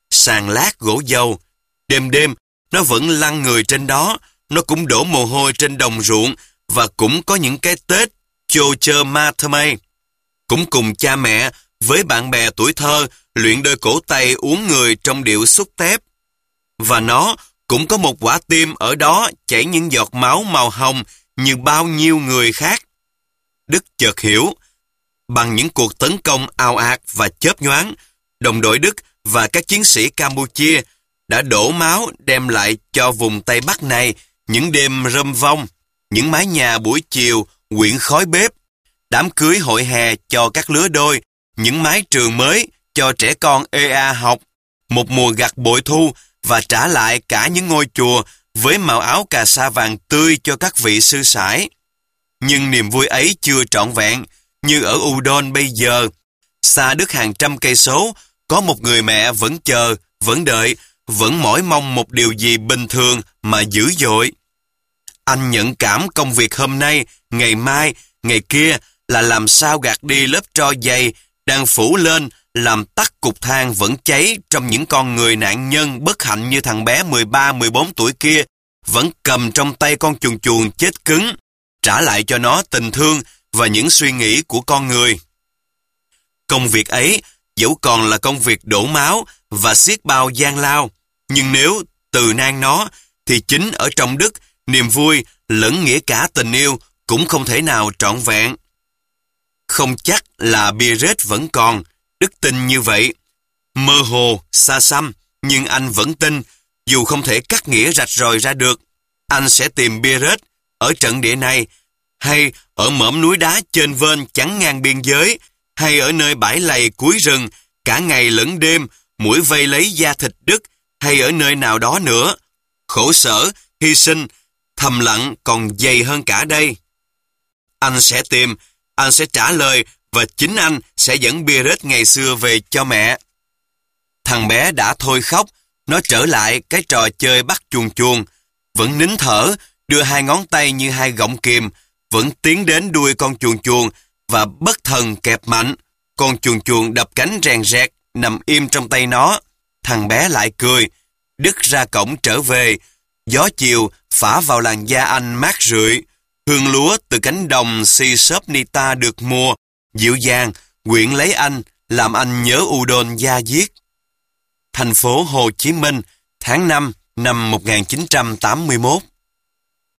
sàn lát gỗ dầu. Đêm đêm, nó vẫn lăn người trên đó, nó cũng đổ mồ hôi trên đồng ruộng và cũng có những cái Tết chô chơ ma thơ mây. Cũng cùng cha mẹ với bạn bè tuổi thơ luyện đôi cổ tay uống người trong điệu xúc tép. Và nó cũng có một quả tim ở đó chảy những giọt máu màu hồng như bao nhiêu người khác. Đức chợt hiểu, bằng những cuộc tấn công ào ạt và chớp nhoáng, đồng đội Đức và các chiến sĩ Campuchia đã đổ máu đem lại cho vùng Tây Bắc này những đêm râm vong, những mái nhà buổi chiều quyện khói bếp, đám cưới hội hè cho các lứa đôi, những mái trường mới cho trẻ con ê a học, một mùa gặt bội thu và trả lại cả những ngôi chùa với màu áo cà sa vàng tươi cho các vị sư sãi. Nhưng niềm vui ấy chưa trọn vẹn, như ở Udon bây giờ. Xa Đức hàng trăm cây số, có một người mẹ vẫn chờ, vẫn đợi, vẫn mỏi mong một điều gì bình thường mà dữ dội. Anh nhận cảm công việc hôm nay, ngày mai, ngày kia là làm sao gạt đi lớp tro dày đang phủ lên, làm tắt cục than vẫn cháy trong những con người nạn nhân bất hạnh như thằng bé mười ba mười bốn tuổi kia, vẫn cầm trong tay con chuồn chuồn chết cứng, trả lại cho nó tình thương và những suy nghĩ của con người. Công việc ấy, dẫu còn là công việc đổ máu và xiết bao gian lao, nhưng nếu từ nan nó, thì chính ở trong Đức, niềm vui lẫn nghĩa cả tình yêu cũng không thể nào trọn vẹn. Không chắc là Pierrette vẫn còn, Đức tin như vậy. Mơ hồ, xa xăm, nhưng anh vẫn tin, dù không thể cắt nghĩa rạch ròi ra được, anh sẽ tìm Pierrette ở trận địa này, hay ở mỏm núi đá chênh vênh chắn ngang biên giới, hay ở nơi bãi lầy cuối rừng, cả ngày lẫn đêm, muỗi vây lấy da thịt Đức, hay ở nơi nào đó nữa. Khổ sở, hy sinh, thầm lặng còn dày hơn cả đây. Anh sẽ tìm, anh sẽ trả lời, và chính anh sẽ dẫn Pierrette ngày xưa về cho mẹ. Thằng bé đã thôi khóc, nó trở lại cái trò chơi bắt chuồn chuồn, vẫn nín thở, đưa hai ngón tay như hai gọng kìm, vẫn tiến đến đuôi con chuồn chuồn và bất thần kẹp mạnh. Con chuồn chuồn đập cánh rèn rẹt, nằm im trong tay nó. Thằng bé lại cười. Đức ra cổng trở về. Gió chiều phả vào làn da anh mát rượi. Hương lúa từ cánh đồng Si Sopnita được mùa, dịu dàng, quyện lấy anh, làm anh nhớ Udon da diết. Thành phố Hồ Chí Minh, tháng năm năm một nghìn chín trăm tám mươi mốt.